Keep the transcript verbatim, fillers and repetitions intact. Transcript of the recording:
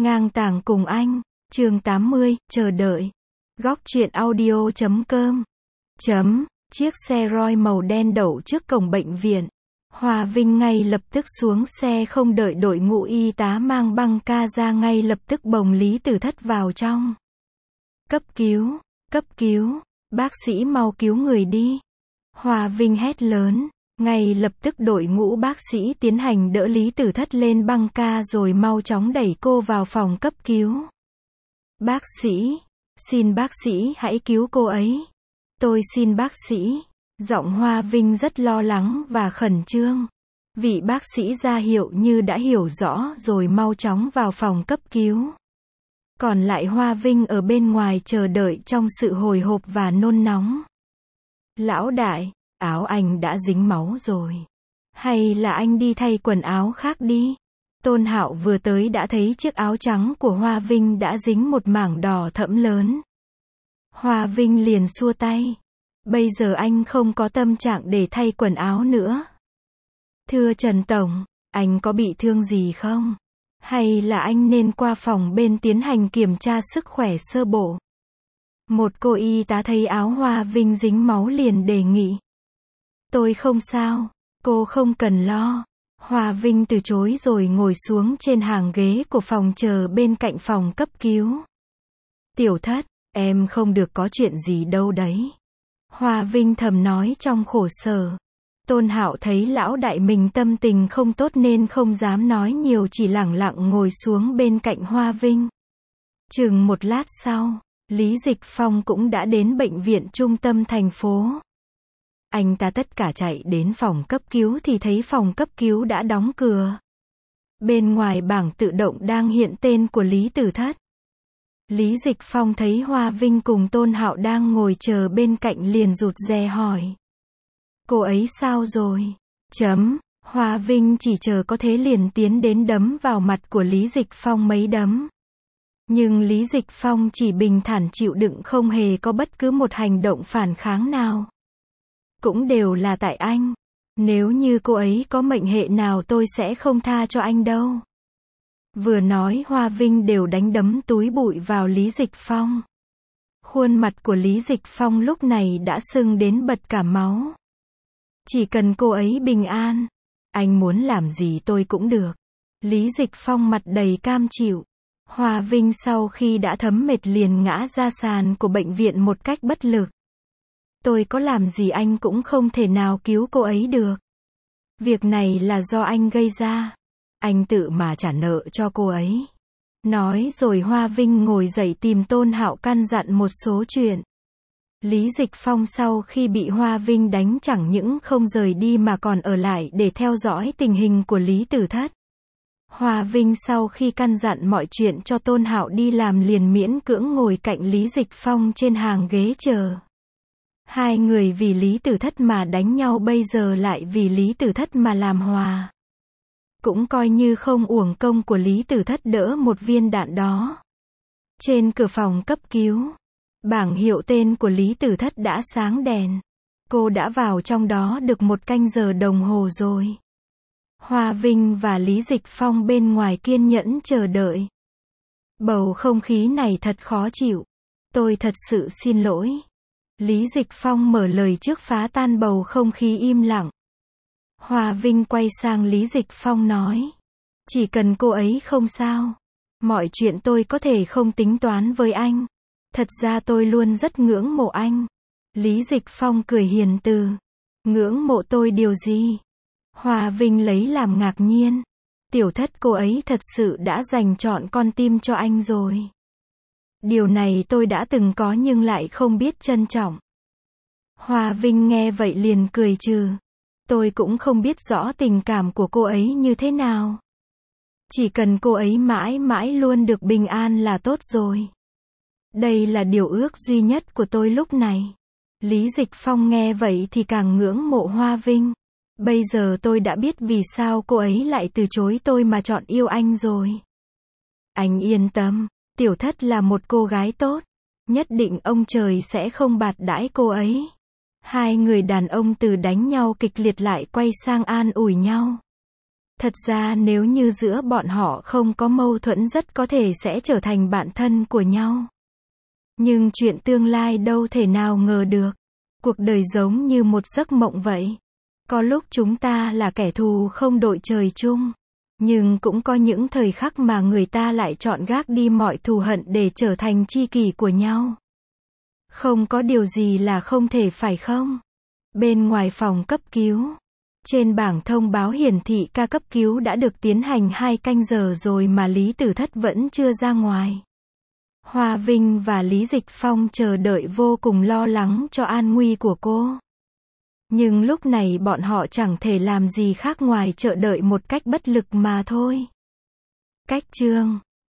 Ngang tàng cùng anh, chương tám mươi, chờ đợi. Góc truyện audio chấm com. Chấm, chiếc xe Roy màu đen đậu trước cổng bệnh viện. Hòa Vinh ngay lập tức xuống xe, không đợi đội ngũ y tá mang băng ca ra, ngay lập tức bồng Lý Tử Thất vào trong. Cấp cứu, cấp cứu, bác sĩ mau cứu người đi. Hòa Vinh hét lớn. Ngay lập tức đội ngũ bác sĩ tiến hành đỡ Lý Tử Thất lên băng ca rồi mau chóng đẩy cô vào phòng cấp cứu. Bác sĩ, xin bác sĩ hãy cứu cô ấy. Tôi xin bác sĩ. Giọng Hòa Vinh rất lo lắng và khẩn trương. Vị bác sĩ ra hiệu như đã hiểu rõ rồi mau chóng vào phòng cấp cứu. Còn lại Hòa Vinh ở bên ngoài chờ đợi trong sự hồi hộp và nôn nóng. Lão đại, áo anh đã dính máu rồi. Hay là anh đi thay quần áo khác đi. Tôn Hạo vừa tới đã thấy chiếc áo trắng của Hòa Vinh đã dính một mảng đỏ thẫm lớn. Hòa Vinh liền xua tay. Bây giờ anh không có tâm trạng để thay quần áo nữa. Thưa Trần Tổng, anh có bị thương gì không? Hay là anh nên qua phòng bên tiến hành kiểm tra sức khỏe sơ bộ? Một cô y tá thấy áo Hòa Vinh dính máu liền đề nghị. Tôi không sao, cô không cần lo. Hòa Vinh từ chối rồi ngồi xuống trên hàng ghế của phòng chờ bên cạnh phòng cấp cứu. Tiểu Thất, em không được có chuyện gì đâu đấy. Hòa Vinh thầm nói trong khổ sở. Tôn Hạo thấy lão đại mình tâm tình không tốt nên không dám nói nhiều, chỉ lẳng lặng ngồi xuống bên cạnh Hòa Vinh. Chừng một lát sau, Lý Dịch Phong cũng đã đến bệnh viện trung tâm thành phố. Anh ta tất cả chạy đến phòng cấp cứu thì thấy phòng cấp cứu đã đóng cửa. Bên ngoài bảng tự động đang hiện tên của Lý Tử Thất. Lý Dịch Phong thấy Hòa Vinh cùng Tôn Hạo đang ngồi chờ bên cạnh liền rụt rè hỏi. Cô ấy sao rồi? Chấm, Hòa Vinh chỉ chờ có thế liền tiến đến đấm vào mặt của Lý Dịch Phong mấy đấm. Nhưng Lý Dịch Phong chỉ bình thản chịu đựng, không hề có bất cứ một hành động phản kháng nào. Cũng đều là tại anh. Nếu như cô ấy có mệnh hệ nào tôi sẽ không tha cho anh đâu. Vừa nói Hòa Vinh đều đánh đấm túi bụi vào Lý Dịch Phong. Khuôn mặt của Lý Dịch Phong lúc này đã sưng đến bật cả máu. Chỉ cần cô ấy bình an, anh muốn làm gì tôi cũng được. Lý Dịch Phong mặt đầy cam chịu. Hòa Vinh sau khi đã thấm mệt liền ngã ra sàn của bệnh viện một cách bất lực. Tôi có làm gì anh cũng không thể nào cứu cô ấy được. Việc này là do anh gây ra. Anh tự mà trả nợ cho cô ấy. Nói rồi Hòa Vinh ngồi dậy tìm Tôn Hạo căn dặn một số chuyện. Lý Dịch Phong sau khi bị Hòa Vinh đánh chẳng những không rời đi mà còn ở lại để theo dõi tình hình của Lý Tử Thất. Hòa Vinh sau khi căn dặn mọi chuyện cho Tôn Hạo đi làm liền miễn cưỡng ngồi cạnh Lý Dịch Phong trên hàng ghế chờ. Hai người vì Lý Tử Thất mà đánh nhau, bây giờ lại vì Lý Tử Thất mà làm hòa. Cũng coi như không uổng công của Lý Tử Thất đỡ một viên đạn đó. Trên cửa phòng cấp cứu, bảng hiệu tên của Lý Tử Thất đã sáng đèn. Cô đã vào trong đó được một canh giờ đồng hồ rồi. Hòa Vinh và Lý Dịch Phong bên ngoài kiên nhẫn chờ đợi. Bầu không khí này thật khó chịu. Tôi thật sự xin lỗi. Lý Dịch Phong mở lời trước phá tan bầu không khí im lặng. Hòa Vinh quay sang Lý Dịch Phong nói. Chỉ cần cô ấy không sao. Mọi chuyện tôi có thể không tính toán với anh. Thật ra tôi luôn rất ngưỡng mộ anh. Lý Dịch Phong cười hiền từ. Ngưỡng mộ tôi điều gì? Hòa Vinh lấy làm ngạc nhiên. Tiểu Thất cô ấy thật sự đã dành trọn con tim cho anh rồi. Điều này tôi đã từng có nhưng lại không biết trân trọng. Hòa Vinh nghe vậy liền cười trừ. Tôi cũng không biết rõ tình cảm của cô ấy như thế nào. Chỉ cần cô ấy mãi mãi luôn được bình an là tốt rồi. Đây là điều ước duy nhất của tôi lúc này. Lý Dịch Phong nghe vậy thì càng ngưỡng mộ Hòa Vinh. Bây giờ tôi đã biết vì sao cô ấy lại từ chối tôi mà chọn yêu anh rồi. Anh yên tâm, Tiểu Thất là một cô gái tốt. Nhất định ông trời sẽ không bạc đãi cô ấy. Hai người đàn ông từ đánh nhau kịch liệt lại quay sang an ủi nhau. Thật ra nếu như giữa bọn họ không có mâu thuẫn rất có thể sẽ trở thành bạn thân của nhau. Nhưng chuyện tương lai đâu thể nào ngờ được. Cuộc đời giống như một giấc mộng vậy. Có lúc chúng ta là kẻ thù không đội trời chung. Nhưng cũng có những thời khắc mà người ta lại chọn gác đi mọi thù hận để trở thành tri kỷ của nhau. Không có điều gì là không thể phải không? Bên ngoài phòng cấp cứu. Trên bảng thông báo hiển thị ca cấp cứu đã được tiến hành hai canh giờ rồi mà Lý Tử Thất vẫn chưa ra ngoài. Hoa Vinh và Lý Dịch Phong chờ đợi vô cùng lo lắng cho an nguy của cô. Nhưng lúc này bọn họ chẳng thể làm gì khác ngoài chờ đợi một cách bất lực mà thôi. Cách chương